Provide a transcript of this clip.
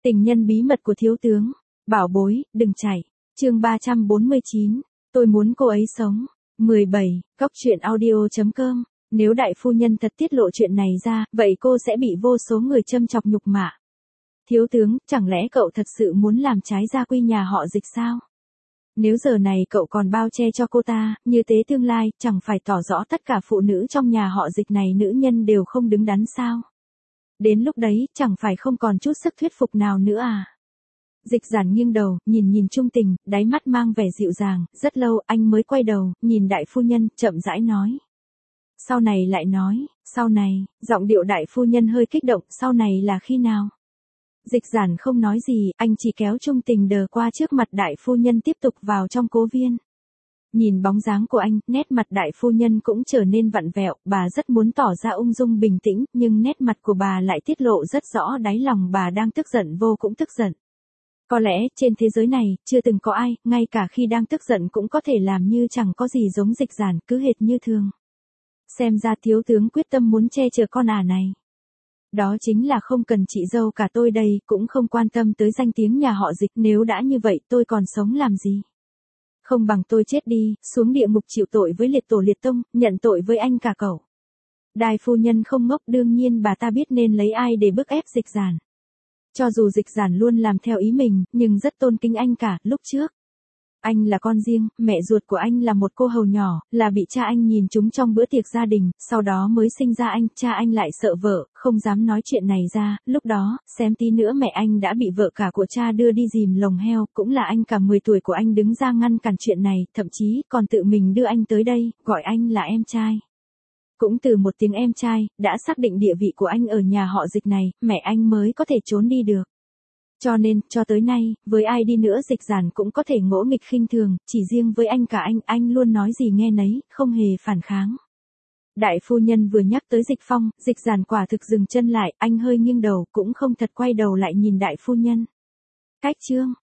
Tình nhân bí mật của thiếu tướng. Bảo bối, đừng chạy. Chương 349. Tôi muốn cô ấy sống. 17. Cóc truyện audio.com. Nếu đại phu nhân thật tiết lộ chuyện này ra, vậy cô sẽ bị vô số người châm chọc nhục mạ. Thiếu tướng, chẳng lẽ cậu thật sự muốn làm trái gia quy nhà họ Dịch sao? Nếu giờ này cậu còn bao che cho cô ta, như thế tương lai, chẳng phải tỏ rõ tất cả phụ nữ trong nhà họ Dịch này nữ nhân đều không đứng đắn sao? Đến lúc đấy, chẳng phải không còn chút sức thuyết phục nào nữa à? Dịch Giản nghiêng đầu, nhìn Trung Tình, đáy mắt mang vẻ dịu dàng, rất lâu anh mới quay đầu, nhìn đại phu nhân, chậm rãi nói. Sau này lại nói, sau này, giọng điệu đại phu nhân hơi kích động, sau này là khi nào? Dịch Giản không nói gì, anh chỉ kéo Trung Tình đờ qua trước mặt đại phu nhân tiếp tục vào trong cố viên. Nhìn bóng dáng của anh, nét mặt đại phu nhân cũng trở nên vặn vẹo, bà rất muốn tỏ ra ung dung bình tĩnh, nhưng nét mặt của bà lại tiết lộ rất rõ đáy lòng bà đang tức giận vô cùng tức giận. Có lẽ, trên thế giới này, chưa từng có ai, ngay cả khi đang tức giận cũng có thể làm như chẳng có gì giống Dịch Giản, cứ hệt như thường. Xem ra thiếu tướng quyết tâm muốn che chở con ả này. Đó chính là không cần chị dâu cả tôi đây, cũng không quan tâm tới danh tiếng nhà họ Dịch, nếu đã như vậy tôi còn sống làm gì? Không bằng tôi chết đi, xuống địa ngục chịu tội với liệt tổ liệt tông, nhận tội với anh cả cậu. Đại phu nhân không ngốc, đương nhiên bà ta biết nên lấy ai để bức ép Dịch Giản. Cho dù Dịch Giản luôn làm theo ý mình, nhưng rất tôn kính anh cả, lúc trước. Anh là con riêng, mẹ ruột của anh là một cô hầu nhỏ, là bị cha anh nhìn trúng trong bữa tiệc gia đình, sau đó mới sinh ra anh, cha anh lại sợ vợ, không dám nói chuyện này ra, lúc đó, xém tí nữa mẹ anh đã bị vợ cả của cha đưa đi dìm lồng heo, cũng là anh cả 10 tuổi của anh đứng ra ngăn cản chuyện này, thậm chí còn tự mình đưa anh tới đây, gọi anh là em trai. Cũng từ một tiếng em trai, đã xác định địa vị của anh ở nhà họ Dịch này, mẹ anh mới có thể trốn đi được. Cho nên, cho tới nay, với ai đi nữa Dịch Giản cũng có thể ngỗ nghịch khinh thường, chỉ riêng với anh cả anh luôn nói gì nghe nấy, không hề phản kháng. Đại phu nhân vừa nhắc tới Dịch Phong, Dịch Giản quả thực dừng chân lại, anh hơi nghiêng đầu, cũng không thật quay đầu lại nhìn đại phu nhân. Cách chương.